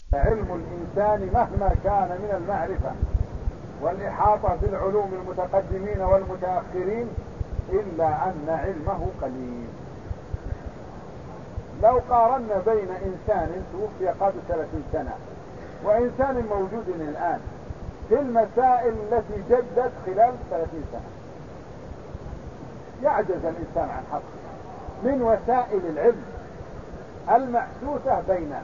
علم الإنسان مهما كان من المعرفة والإحاطة بالعلوم المتقدمين والمتأخرين إلا أن علمه قليل. لو قارنا بين إنسان توفي قبل 30 سنة وإنسان موجود الآن في المسائل التي جدت خلال 30 سنة، يعجز الإنسان عن حقها من وسائل العلم المحدوثة بيننا،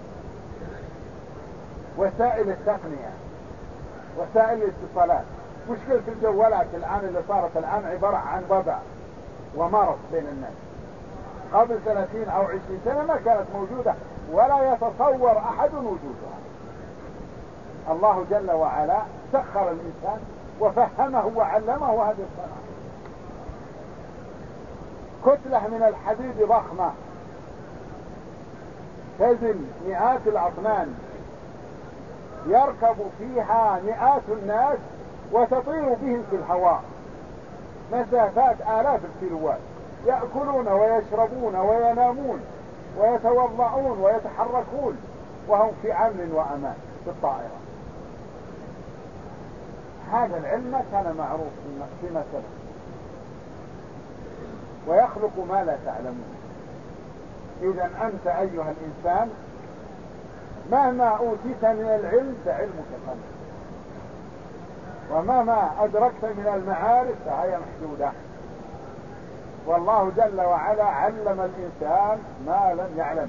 وسائل التقنية، وسائل الاتصالات. مشكلة الجوالات الآن اللي صارت الآن عبارة عن وباء ومرض بين الناس. قبل 30 أو 20 سنة ما كانت موجودة ولا يتصور أحد وجودها. الله جل وعلا سخر الإنسان وفهمه وعلمه هذه الصنعة. كتلة من الحديد ضخمة تزن مئات الأطنان يركب فيها مئات الناس وتطير بهم في الهواء مسافات آلاف الكيلوات، يأكلون ويشربون وينامون ويتوضعون ويتحركون وهم في أمن وأمان في الطائرة. هذا العلم ما كان معروف فيما سبق، ويخلق ما لا تعلمون. إذا أنت أيها الإنسان مهما أوتيت من العلم فعلمك قليل، ومهما أدركت من المعارف فهي محدودة. والله جل وعلا علم الإنسان ما لم يعلم،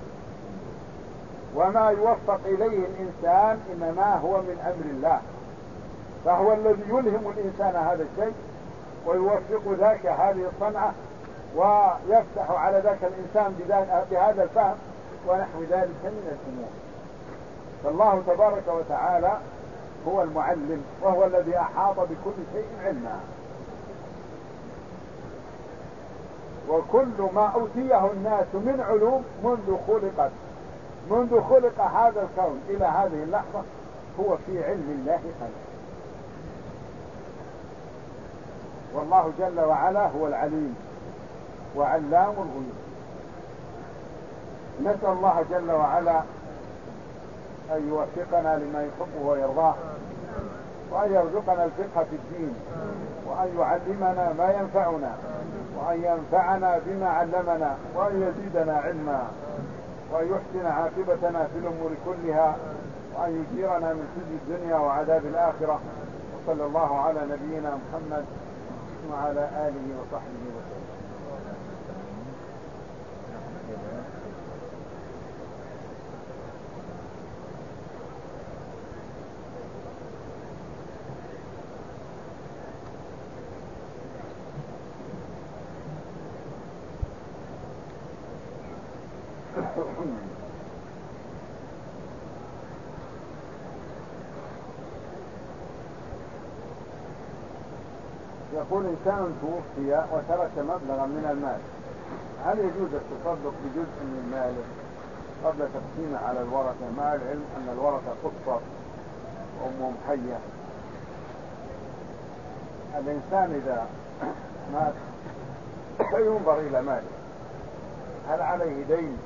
وما يوفق إليه الإنسان إنما هو من أمر الله، فهو الذي يلهم الإنسان هذا الشيء ويوفق ذاك هذه الصنعة ويفتح على ذاك الإنسان بهذا الفهم ونحو ذلك من الأمور. فالله تبارك وتعالى هو المعلم، وهو الذي أحاط بكل شيء علما. وكل ما أوتيه الناس من علوم منذ خلق هذا الكون إلى هذه اللحظة هو في علم الله خلق. والله جل وعلا هو العليم وعلام الغيوب. نسأل الله جل وعلا أن يوفقنا لما يحبه ويرضاه، وأن يرزقنا الفقه في الدين، وأن يعلمنا ما ينفعنا، وأن ينفعنا بما علمنا، وأن يزيدنا علما، وأن يحسن عاقبتنا في الأمور كلها، وأن يجيرنا من خزي الدنيا وعذاب الآخرة. وصلى الله على نبينا محمد وعلى آله وصحبه وسلم. يقول إنسان توفي وترك مبلغا من المال، هل يجوز التصدق بجزء من ماله قبل تقسيمه على الورثة، مع العلم أن الورثة قصر وأمهم حية؟ الإنسان إذا مات فينظر إلى ماله، هل عليه دين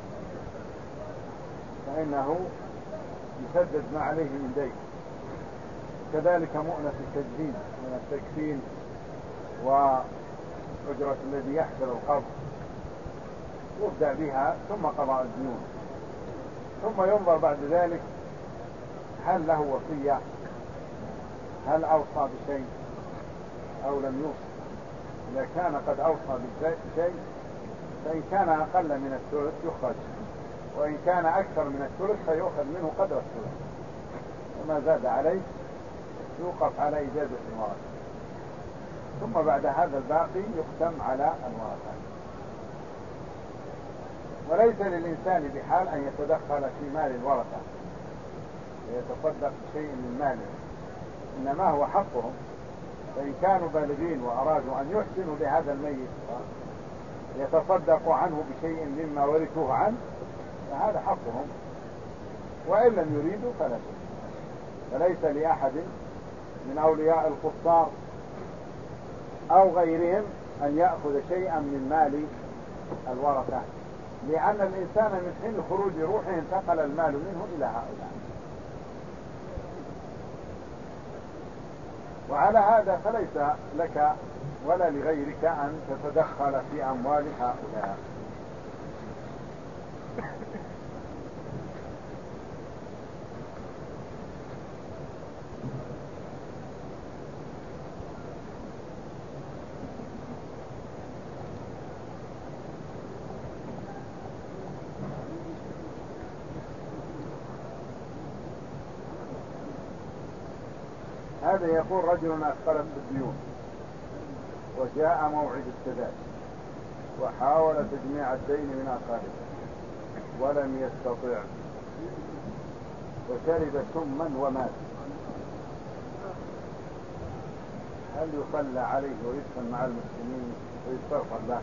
فإنه يسدد ما عليه من دين، كذلك مؤنة التجديد من التكفين وأجرة الذي يحفر القبر يبدأ بها ثم قضاء الديون، ثم ينظر بعد ذلك هل له وصية، هل أوصى بشيء أو لم يوصي. إذا كان قد أوصى بشيء فإن كان أقل من الثلث يخرج، وإن كان أكثر من الثلث فيؤخذ منه قدر الثلث، وما زاد عليه يوقف على إجازة الورثة، ثم بعد هذا الباقي يقسم على الورثة. وليس للإنسان بحال أن يتدخل في مال الورثة ويتصدق بشيء من ماله، إنما هو حقهم، فإن كانوا بالغين وأرادوا أن يحسنوا لهذا الميت يتصدقوا عنه بشيء مما ورثوه عنه فهذا حقهم، وإن لم يريدوا فلا شيء. فليس لأحد من أولياء القصار أو غيرهم أن يأخذ شيئا من مال الورثة لأن الإنسان من حين خروج روحه انتقل المال منه إلى هؤلاء. وعلى هذا فليس لك ولا لغيرك أن تتدخل في أموال هؤلاء. هذا يقول رجل أثقلت الديون وجاء موعد السداد وحاول تجميع الدين من أقاربه ولم يستطع وشرب سما ومات، هل يصلى عليه ويدفن مع المسلمين ويستغفر له؟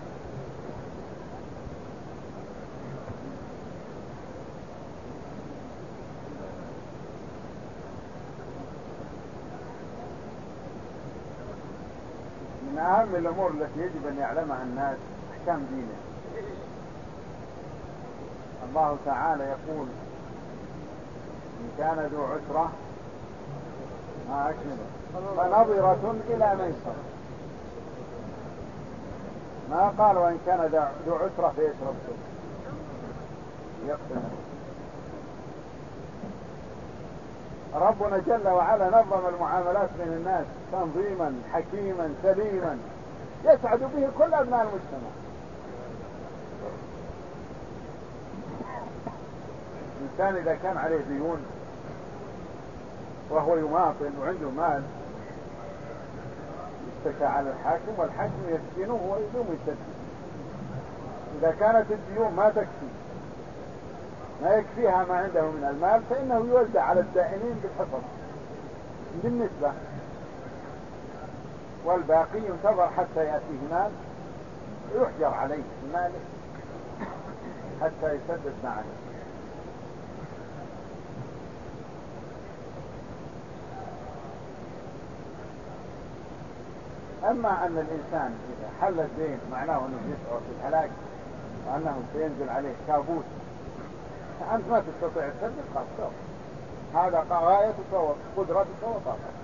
من أهم الأمور التي يجب أن يعلمها الناس أحكام دينه. الله تعالى يقول إن كان ذو عسرة فنظرة إلى ميسرة، ما قال وإن كان ذو عسرة فيشرب يقتل. ربنا جل وعلا نظم المعاملات بين الناس تنظيما حكيما سليما يسعد به كل أبناء المجتمع. الإنسان إذا كان عليه ديون وهو يماطل وعنده مال يشتكى على الحاكم والحاكم يسجنه ويلوم يسجن. إذا كانت الديون ما تكفي ما يكفيها ما عنده من المال فإنه يوزع على الدائنين بالحصص بالنسبة، والباقي ينتظر حتى يأتيه مال ويحجر عليه ماله حتى يسدد ما عليه. أما أن الإنسان إذا حل الدين معناه أنه يشعر في الهلاك وأنه سينزل عليه كابوس أنت ما تستطيع تسدد خاصة، هذا غايتك وقدرتك وطاقتك.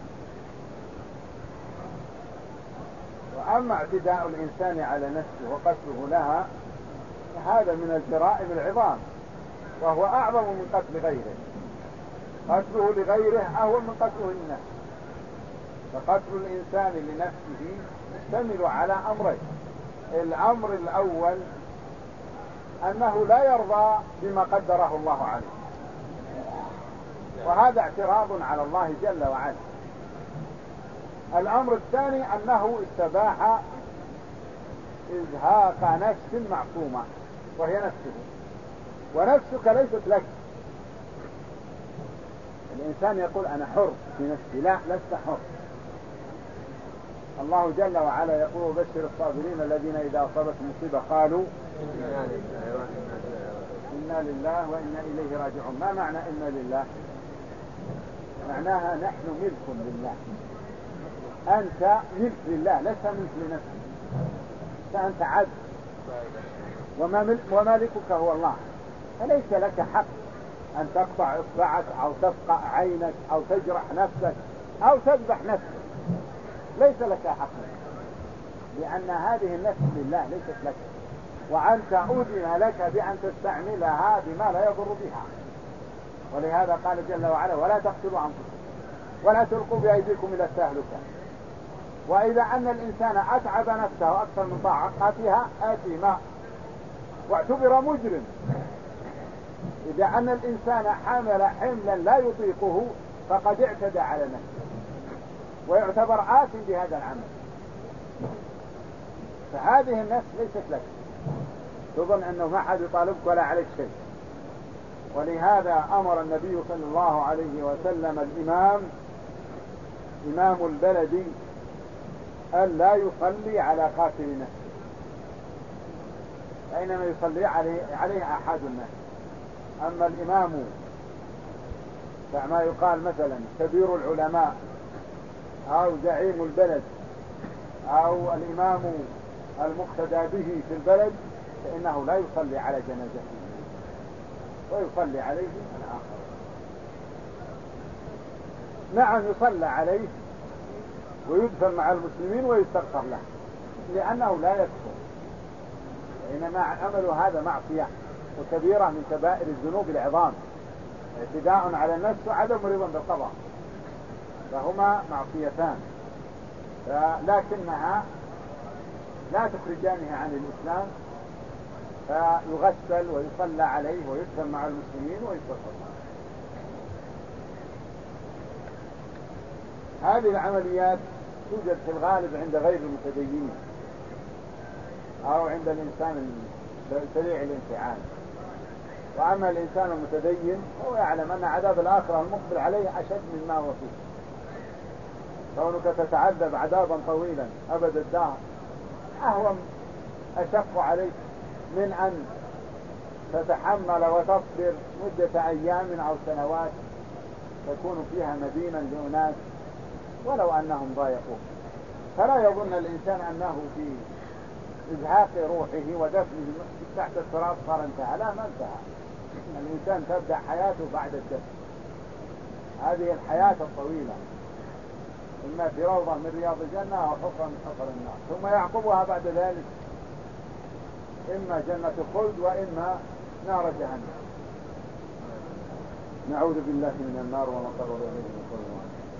وأما اعتداء الإنسان على نفسه وقتله لها فهذا من الجرائم العظام، وهو أعظم من قتل غيره. قتله لغيره أهون من قتله لنفسه. فقتل الإنسان لنفسه يشتمل على أمرين: الأمر الأول أنه لا يرضى بما قدره الله عليه، وهذا اعتراض على الله جل وعلا. الأمر الثاني أنه استباح إزهاق نفس معصومة وهي نفسه، ونفسك ليست لك. الإنسان يقول أنا حر في نفسي، لا، لست حر. الله جل وعلا يقول بشر الصابرين الذين إذا أصابتهم مصيبة قالوا إنا لله وإنا إليه راجعون. ما معنى إنا لله؟ معناها نحن ملك لله. أنت ملك لله، لست ملك لنفسك، فأنت عبد ومالكك هو الله، فليس لك حق أن تقطع إصبعك أو تفقع عينك أو تجرح نفسك أو تذبح نفسك، ليس لك حق، لأن هذه النفس لله ليست لك، وأنت أذن لك بأن تستعملها بما لا يضر بها. ولهذا قال جل وعلا ولا تقتلوا أنفسكم ولا تلقوا بأيديكم إلى التهلكة. وإذا أن الإنسان أتعب نفسه أكثر من طاقتها آثم واعتبر مجرم. إذا أن الإنسان حمل حملا لا يطيقه فقد اعتدى على نفسه ويعتبر آثم بهذا العمل. فهذه النفس ليست لك، تظن أنه ما حد يطالبك ولا عليك شيء. ولهذا أمر النبي صلى الله عليه وسلم الإمام إمام البلد أن لا يصلي على قاتل نفسه، فإنما يصلي عليه أحد الناس. أما الإمام كما يقال مثلا كبير العلماء أو زعيم البلد أو الإمام المقتدى به في البلد، فإنه لا يصلي على جنازته ويصلي عليه من آخر. نعم يصلى عليه ويدفن مع المسلمين ويستغفر له لأنه لا يكفر، إنما عمل هذا معصية وكبيرة من كبائر الذنوب العظام، اعتداء على النفس وعدم رضا بالقضاء، فهما معصيتان، لكنها لا تخرجانه عن الإسلام، فيغسل ويصلى عليه ويدفن مع المسلمين ويستغفر. هذه العمليات توجد في الغالب عند غير المتدينين أو عند الإنسان سريع الانفعال. وأما الإنسان المتدين هو يعلم أن عذاب الآخرة المقبل عليه أشد مما هو فيه. كونك تتعذب عذابا طويلا أبد الدهر أهون أشق عليك من أن تتحمل وتصبر مدة أيام أو سنوات تكون فيها مدينا لأناس ولو أنهم ضايقوك. فلا يظن الإنسان أنه في إزهاق روحه ودفنه تحت التراب صار انتهى، لا ما انتهى. الإنسان تبدأ حياته بعد الدفن، هذه الحياة الطويلة، إما في روضة من رياض الجنة أو حفرة من حفر النار، ثم يعقبها بعد ذلك إما جنة الخلد وإما نار جهنم. نعوذ بالله من النار وما قرب إليه من قول.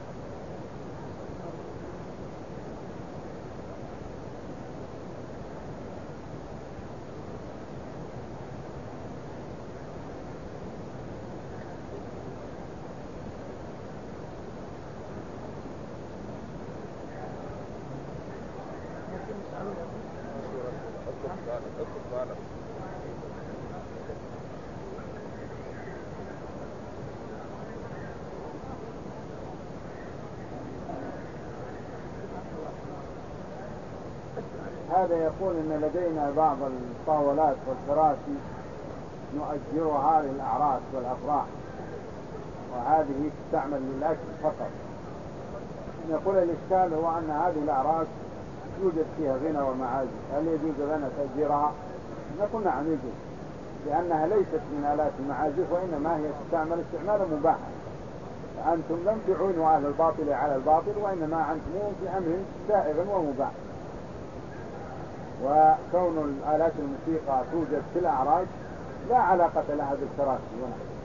هذا يقول إن لدينا بعض الطاولات والكراسي نؤجرها للأعراس والأفراح، وهذه تستعمل للأكل فقط. يقول الإشكال هو أن هذه الأعراس يوجد فيها غنى ومعازف، هل يجوز لنا تأجيرها؟ نقول نعم يجوز، لأنها ليست من آلات المعازف وإنما هي تستعمل استعمالا مباحا. فأنتم لم تعينوا أهل الباطل على الباطل، وإنما أنتم في أمر سائغ ومباح. وكون الآلات الموسيقى توجد في الأعراس لا علاقة لها بالكراسي ونحن.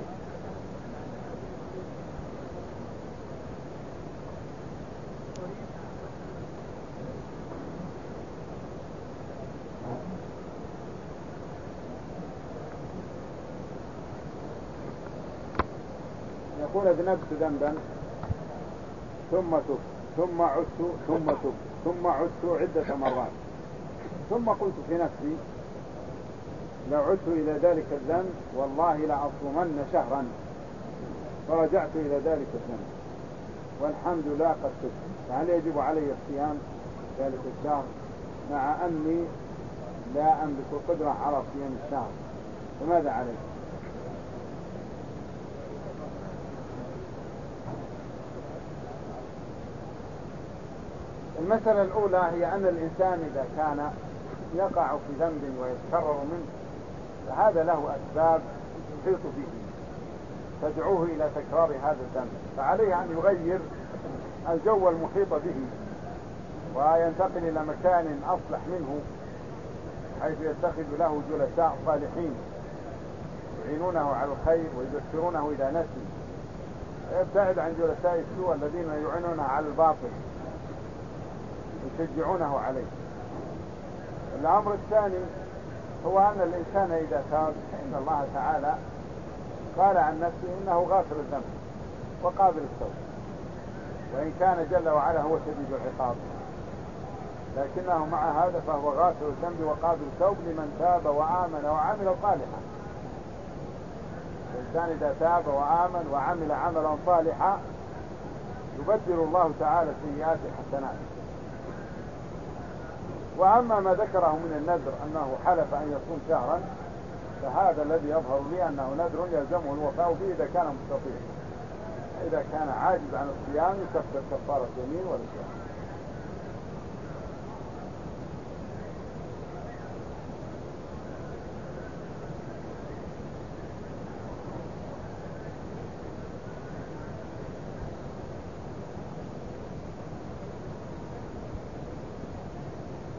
يقول أذنبت ذنبا ثم تبت ثم عدت ثم تبت ثم عدت عدة مرات، ثم قلت في نفسي لو عدت إلى ذلك الذنب والله لأصومن شهرا، فرجعت إلى ذلك الذنب والحمد لله قد تبت، فهل يجب علي الصيام ذلك الشهر مع أني لا أملك القدرة على صيام الشهر؟ فماذا علي؟ المسألة الأولى هي أن الإنسان إذا كان يقع في ذنب ويتكرر منه فهذا له أسباب تحيط به تدعوه إلى تكرار هذا الذنب، فعليه أن يغير الجو المحيط به وينتقل إلى مكان أصلح منه، حيث يتخذ له جلساء صالحين يعينونه على الخير ويذكرونه إذا نسي، ويبتعد عن جلساء السوء الذين يعينونه على الباطل يشجعونه عليه. الأمر الثاني هو أن الإنسان إذا تاب فإن الله تعالى قال عن نفسه إنه غافر الذنب وقابل التوب، وإن كان جل وعلا هو شديد العقاب، لكنه مع هذا فهو غافر الذنب وقابل التوب لمن تاب وآمن وعمل صالحا. الإنسان إذا تاب وآمن وعمل عملا صالحا يبدل الله تعالى سيئات حسنات. وأما ما ذكره من النذر أنه حلف أن يصوم شهرا فهذا الذي يظهر لي أنه نذر يلزمه الوفاء به إذا كان مستطيع، إذا كان عاجز عن الصيام يكفر كفارة يمين والصيام.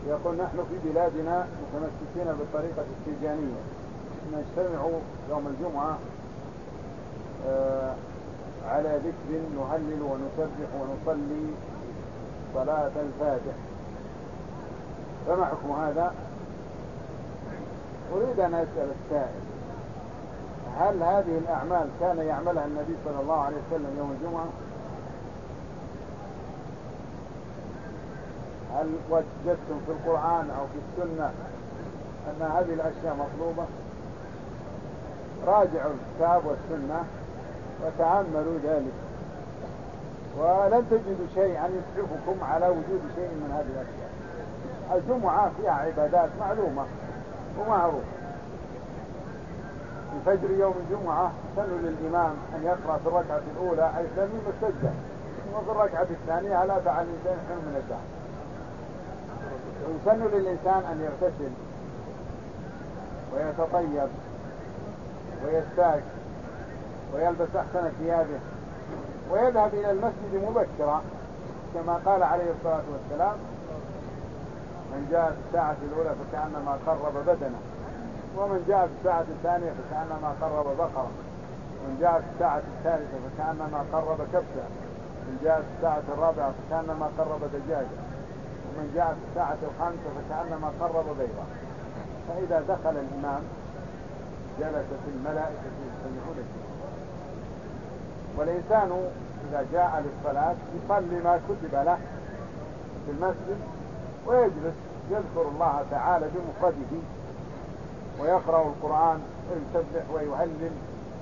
يقول نحن في بلادنا متمسكين بالطريقة التيجانية، نجتمع يوم الجمعة على ذكر نهلل ونسبح ونصلي صلاة الفاتح، فما حكم هذا؟ أريد أن أسأل السائل: هل هذه الأعمال كان يعملها النبي صلى الله عليه وسلم يوم الجمعة؟ هل وجدتم في القرآن أو في السنة أن هذه الأشياء مطلوبة؟ راجعوا الكتاب والسنة وتأملوا ذلك، ولن تجدوا شيئا يسعفكم على وجود شيء من هذه الأشياء. الجمعة فيها عبادات معلومة ومعروفة. في فجر يوم الجمعة سنوا للإمام أن يقرأ في الركعة الأولى أي تميم السجدة، وفي الركعة الثانية لا فعل الإنسان حين من الدهر. ويسن للإنسان أن يغتسل ويتطيب ويستاك ويلبس أحسن ثيابه ويذهب إلى المسجد مبكرا، كما قال عليه الصلاة والسلام: من جاء في الساعة الأولى فكأنما قرب بدنه، ومن جاء في الساعة الثانية فكأنما قرب بقرة، ومن جاء في الساعة الثالثة فكأنما قرب كبشة، ومن جاء في الساعة الرابعة فكأنما قرب دجاجة، ومن جاء في الساعة الخامسة فكأنما قرب بيضة. فإذا دخل الإمام جلست الملائكة يستمعون الدعاء. والإنسان إذا جاء للصلاة يصلي ما كتب له في المسجد ويجلس يذكر الله تعالى بمفرده ويقرأ القرآن ويسبح ويهلل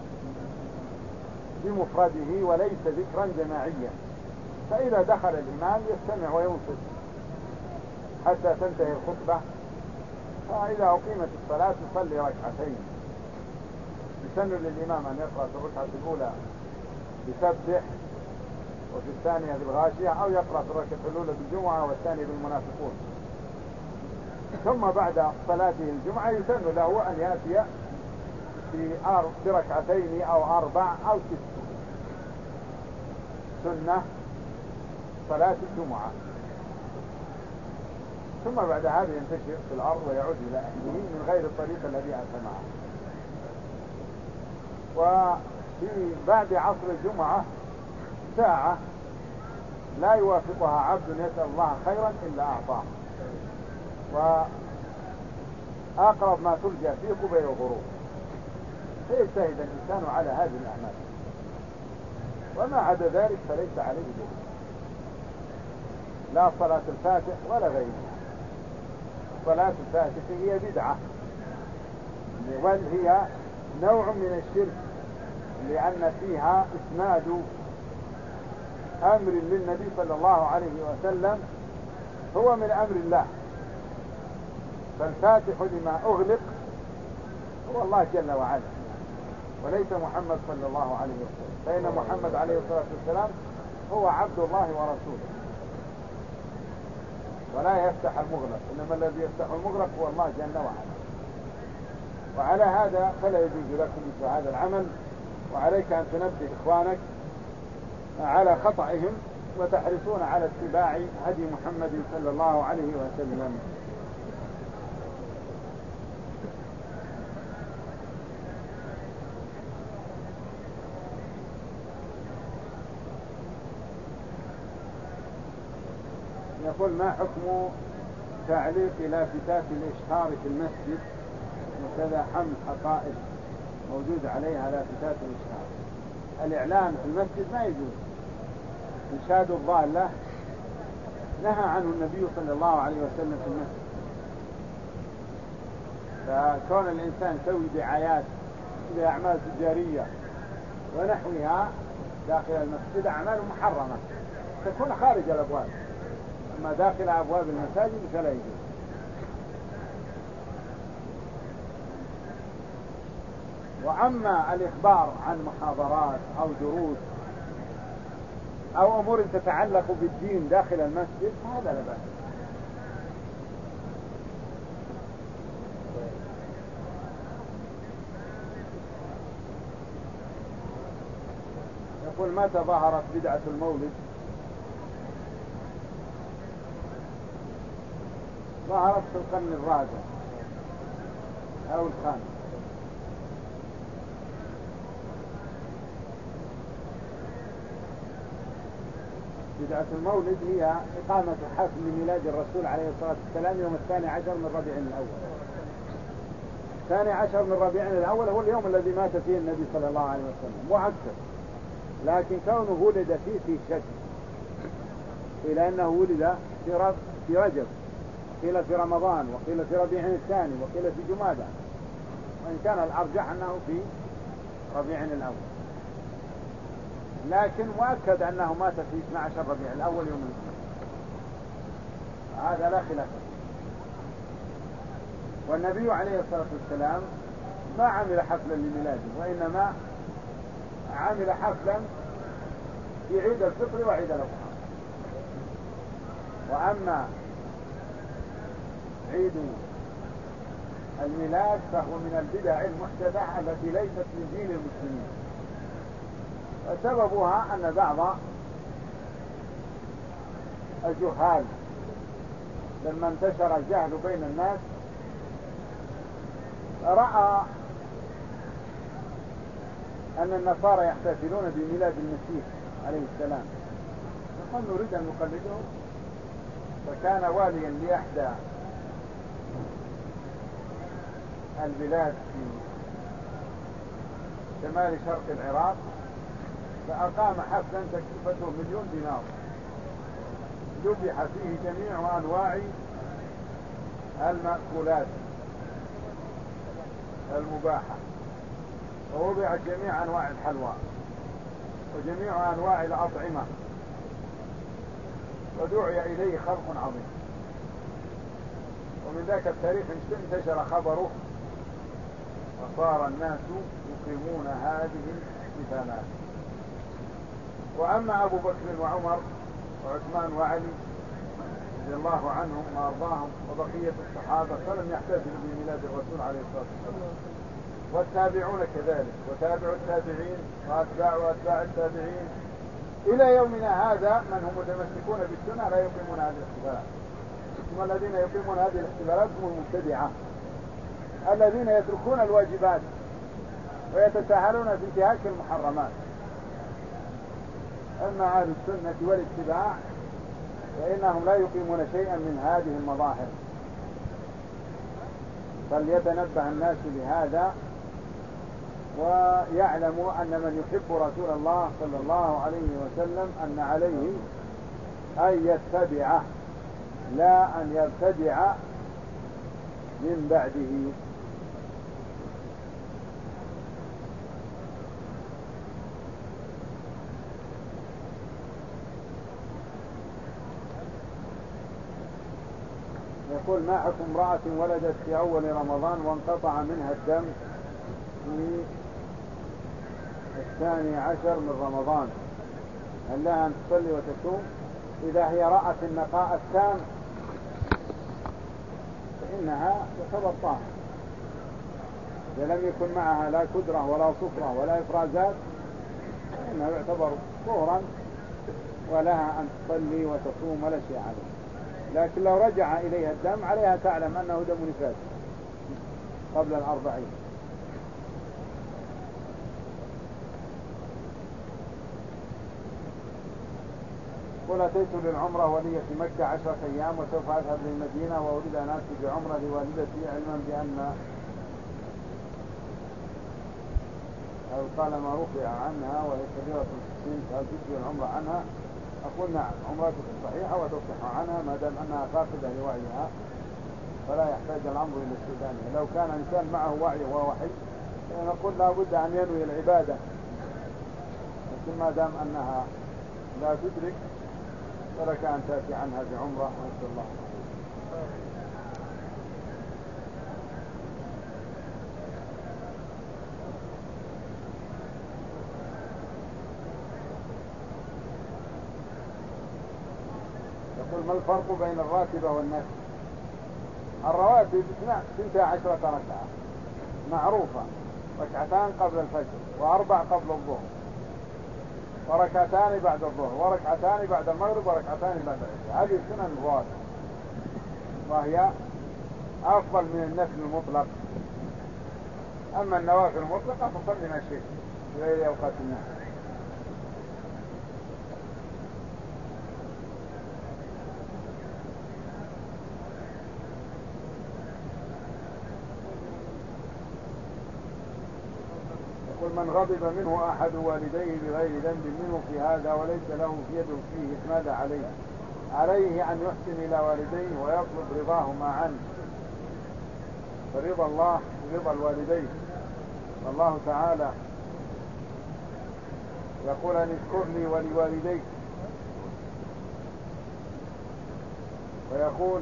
بمفرده وليس ذكرا جماعيا. فإذا دخل الإمام يستمع وينصت حتى تنتهي الخطبة، فإذا أقيمت الصلاة يصلي ركعتين. يسن للإمام أن يقرأ في الركعة الأولى يسبح، وفي الثانية بالغاشية، أو يقرأ في الركعة الأولى بالجمعة والثانية بالمنافقون. ثم بعد صلاته الجمعة يسن له أن يأتي بركعتين أو 4 أو 6 سنة صلاة الجمعة. ثم بعد هذا ينتشر في الأرض ويعود إلى أهله من غير الطريق الذي أتى معه. وفي بعد عصر الجمعة ساعة لا يوافقها عبد يسأل الله خيرا إلا أعطاه، وأقرب ما تلجأ فيه قبيل الغروب، فيجتهد الإنسان على هذه الأعمال، وما عدا ذلك فليس عليه دين، لا صلاة الفاتح ولا غيرها. صلاة الفاتح هي بدعة، وهي نوع من الشرك، لأن فيها إسناد أمر للنبي صلى الله عليه وسلم هو من أمر الله. فالفاتح لما أغلق هو الله جل وعلا، وليس محمد صلى الله عليه وسلم، فإن محمد عليه الصلاة والسلام هو عبد الله ورسوله، ولا يفتح المغلق، إنما الذي يفتح المغلق هو الله جل وعلا. وعلى هذا فلا يجوز لكم مثل هذا العمل، وعليك أن تنبه إخوانك على خطئهم وتحرصون على اتباع هدي محمد صلى الله عليه وسلم. يقول: ما حكم تعليق لافتات الإشهار في المسجد وكذا حمل حقائب موجود عليها لافتات الإشهار؟ الإعلان في المسجد ما يجوز. إنشاد الضالة نهى عنه النبي صلى الله عليه وسلم في المسجد. فكون الإنسان يسوي دعايات لأعمال تجارية ونحوها داخل المسجد أعمال محرمة تكون خارج الأبواب، أما داخل أبواب المساجد فلا يجوز. وأما الإخبار عن محاضرات أو دروس أو أمور تتعلق بالدين داخل المسجد فهذا لا بأس. يقول: متى ظهرت بدعة المولد؟ ظهرت في القرن الرابع أو الخامس. بدعة المولد هي إقامة حفل لميلاد الرسول عليه الصلاة والسلام يوم 12 من ربيع الأول. 12 من ربيع الأول هو اليوم الذي مات فيه النبي صلى الله عليه وسلم مؤكد، لكن كونه ولد فيه شك، إلى أنه ولد في رجب، قيل في رمضان، وقيل في ربيع الثاني، وقيل في جمادى، وإن كان الأرجح أنه في ربيع الأول، لكن مؤكد أنه مات في 12 ربيع الأول يوم الجمعة، هذا لا خلاف فيه. والنبي عليه الصلاة والسلام ما عمل حفلا لميلاده، وإنما عمل حفلا في عيد الفطر وعيد الأضحى. وأما عيد الميلاد فهو من البدع المحدثة التي ليست من دين المسلمين، وسببها أن بعض الجهال لما انتشر الجهل بين الناس رأى أن النصارى يحتفلون بميلاد المسيح عليه السلام، فقال نريد أن نقلده. فكان واليا لإحدى البلاد في شمال شرق العراق، فأقام حفلا تكلفته 1,000,000 دينار، ذبح فيه جميع أنواع المأكولات المباحة، ووضعت جميع أنواع الحلوى وجميع أنواع الأطعمة، ودعي إليه خلق عظيم. ومن ذاك التاريخ انتشر خبره، وصار الناس يقيمون هذه الاحتفالات. وأما أبو بكر وعمر وعثمان وعلي رضي الله عنهم وأرضاهم وبقية الصحابة فلم يحتفلوا بميلاد الرسول عليه الصلاة والسلام، والتابعون كذلك، وتابعوا التابعين وأتباع التابعين إلى يومنا هذا. من هم متمسكون بالسنة لا يقيمون هذه الاحتفالات، ثم الذين يقيمون هذه الاحتفالات هم المبتدعة الذين يتركون الواجبات ويتساهلون في انتهاك المحرمات. أما أهل السنة والاتباع فإنهم لا يقيمون شيئا من هذه المظاهر، فليتنبه الناس لهذا ويعلموا أن من يحب رسول الله صلى الله عليه وسلم أن عليه أن يتبعه لا أن يبتدع من بعده. يقول ما حكم امرأة ولدت في أول رمضان وانقطع منها الدم في 12 من رمضان، هل لها أن تصلي وتصوم؟ إذا هي رأت النقاء التام فإنها تعتبر طاهرة، إذا لم يكن معها لا كدرة ولا صفرة ولا إفرازات فإنها يعتبر طهرا ولها أن تصلي وتصوم ولا شيء عليها. لكن لو رجع إليها الدم عليها تعلم أنه دم نفاس قبل 40. قل أتيت للعمرة ولي في مكة 10 أيام وسوف أذهب للمدينة وأريد أن أتي بعمرة لوالدتي علما بأن القلم رفع عنها وهي كبيرة في السن، فهل تجزي العمرة عنها؟ أقول نعم، عمرتك صحيحة وتصح عنها ما دام أنها فاقدة لوعيها، فلا يحتاج الأمر إلى استئذانها. لو كان إنسان معه وعي ووحي نقول لا بد أن ينوي العبادة، لكن ما دام أنها لا تدرك فلك أن تأتي عنها بعمرة ونسأل الله. يقول ما الفرق بين الراتبة والنفل؟ الرواتب 12 ركعة معروفة، ركعتان قبل الفجر وأربع قبل الظهر وركعتان بعد الظهر وركعتان بعد المغرب وركعتان بعد العشاء، هذه سنن الرواتب. وهي أفضل من النفل المطلق. أما النوافل المطلقة فصل ما شئت في غير أوقات النهي. يقول من غضب منه أحد والديه بغير ذنب منه في هذا وليس له في يده فيه ماذا عليه؟ عليه أن يحسن إلى والديه ويطلب رضاهما عنه، فرضا الله رضا الوالدين. الله تعالى يقول أن اشكر لي ولوالديك، ويقول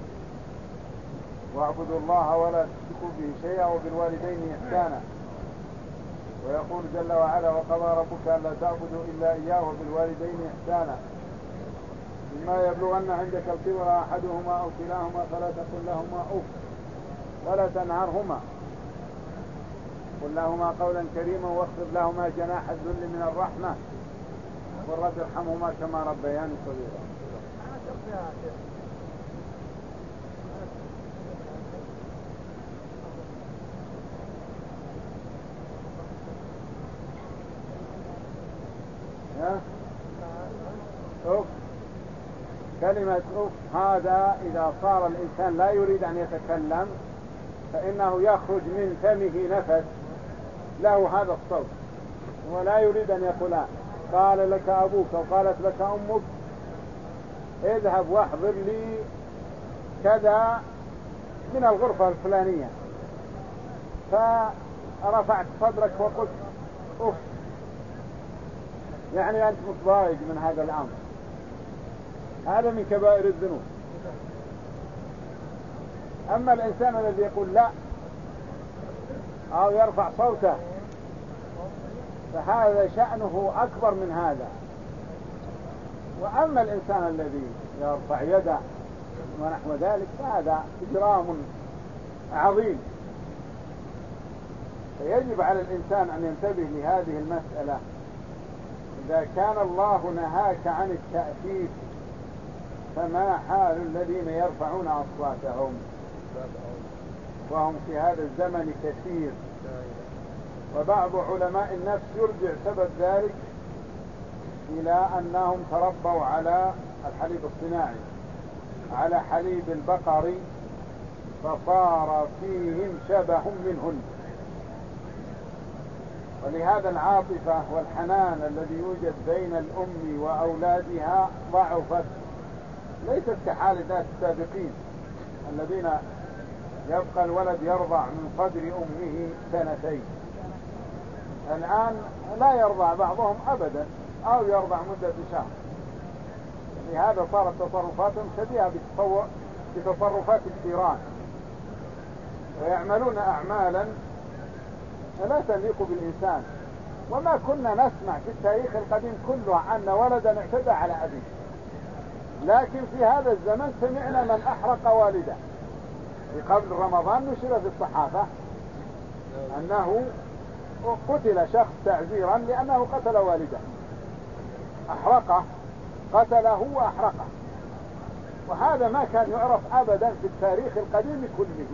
واعبدوا الله ولا تشركوا به شيئا وبالوالدين إحسانا، ويقول جل وعلا وقضى ربك ألا تعبدوا إلا إياه وبالوالدين إحسانا، إما يبلغن عندك الكبر أحدهما أو كلاهما فلا تقل لهما أف ولا تنهرهما، قل لهما قولا كريما واخفض لهما جناح الذل من الرحمة وقل رب ارحمهما كما ربياني صغيرا. أف، كلمة أف هذا إذا صار الإنسان لا يريد أن يتكلم فإنه يخرج من فمه نفس له هذا الصوت ولا يريد أن يقول قال لك أبوك أو قالت لك أمك اذهب واحضر لي كذا من الغرفة الفلانية، فرفعت صدرك وقلت أف، يعني أنت متضايق من هذا الأمر، هذا من كبائر الذنوب. أما الإنسان الذي يقول لا أو يرفع صوته فهذا شأنه أكبر من هذا. وأما الإنسان الذي يرفع يده ونحو ذلك فهذا إجرام عظيم. فيجب على الإنسان أن ينتبه لهذه المسألة. إذا كان الله نهاك عن التأثير فما حال الذين يرفعون أصواتهم وهم في هذا الزمن كثير. وبعض علماء النفس يرجع سبب ذلك إلى أنهم تربوا على الحليب الصناعي، على حليب البقر، فصار فيهم شبه منهن. ولهذا العاطفة والحنان الذي يوجد بين الأم وأولادها ضعفت، ليست كحال ذات السابقين الذين يبقى الولد يرضع من صدر أمه 2 سنين. الآن لا يرضع بعضهم أبدا أو يرضع مدة شهر. لهذا صارت تصرفاتهم شبيهة بتصرفات الجيران، ويعملون أعمالا لا تليق بالإنسان. وما كنا نسمع في التاريخ القديم كله أن ولدا اعتدى على أبيه، لكن في هذا الزمن سمعنا من أحرق والده. في قبل رمضان نشر في الصحافة أنه قتل شخص تعزيرا لأنه قتل والده، أحرقه، قتله وأحرقه. وهذا ما كان يعرف أبدا في التاريخ القديم كله،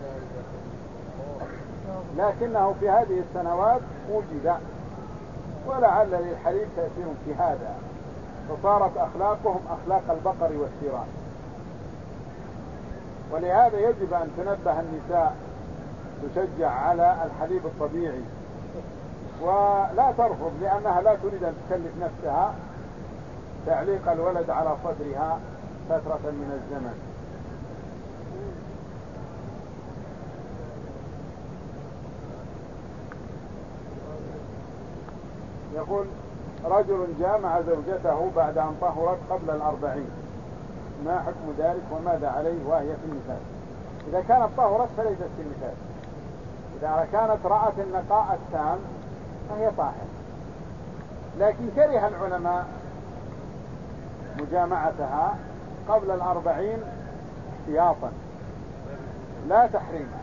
لكنه في هذه السنوات وجد، ولعل للحليب تأثير في هذا، فصارت أخلاقهم أخلاق البقر والشيران. ولهذا يجب أن تنبه النساء، تشجع على الحليب الطبيعي ولا ترفض، لأنها لا تريد أن تكلف نفسها تعليق الولد على صدرها فترة من الزمن. يقول رجل جامع زوجته بعد أن طهرت قبل 40، ما حكم ذلك وماذا عليه وهي في النفاس؟ إذا كانت طهرت فليست في النفاس، إذا كانت رأت النقاء التام فهي طاهر. لكن كره العلماء مجامعتها قبل 40 احتياطا لا تحريما.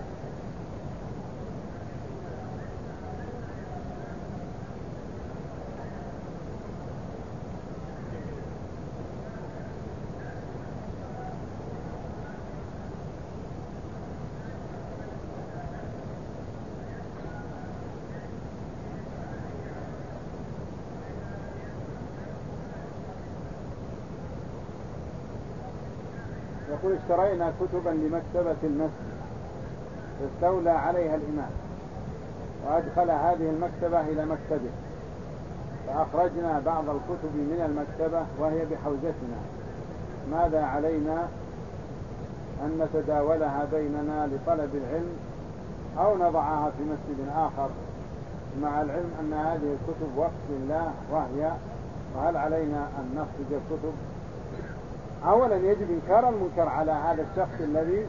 يقول اشترينا كتبا لمكتبة المسجد فاستولى عليها الإمام وأدخل هذه المكتبة إلى مكتبه، فأخرجنا بعض الكتب من المكتبة وهي بحوزتنا، ماذا علينا؟ أن نتداولها بيننا لطلب العلم أو نضعها في مسجد آخر، مع العلم أن هذه الكتب وقف لله وهل علينا أن نخرج الكتب؟ أولا يجب إنكار المنكر على هذا الشخص الذي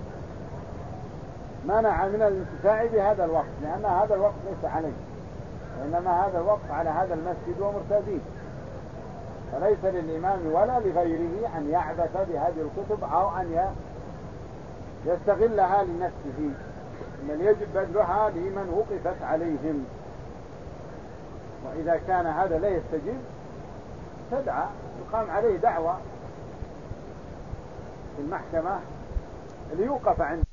منع من الانتفاع بهذا الوقت، لأن هذا الوقت ليس عليه، وإنما هذا الوقت على هذا المسجد ومرتادين، فليس للإمام ولا لغيره أن يعبث بهذه الكتب أو أن يستغلها لنفسه، بل يجب بذلها لمن وقفت عليهم. وإذا كان هذا لا يستجيب تدعى يقام عليه دعوة في المحكمة ليوقف عنه.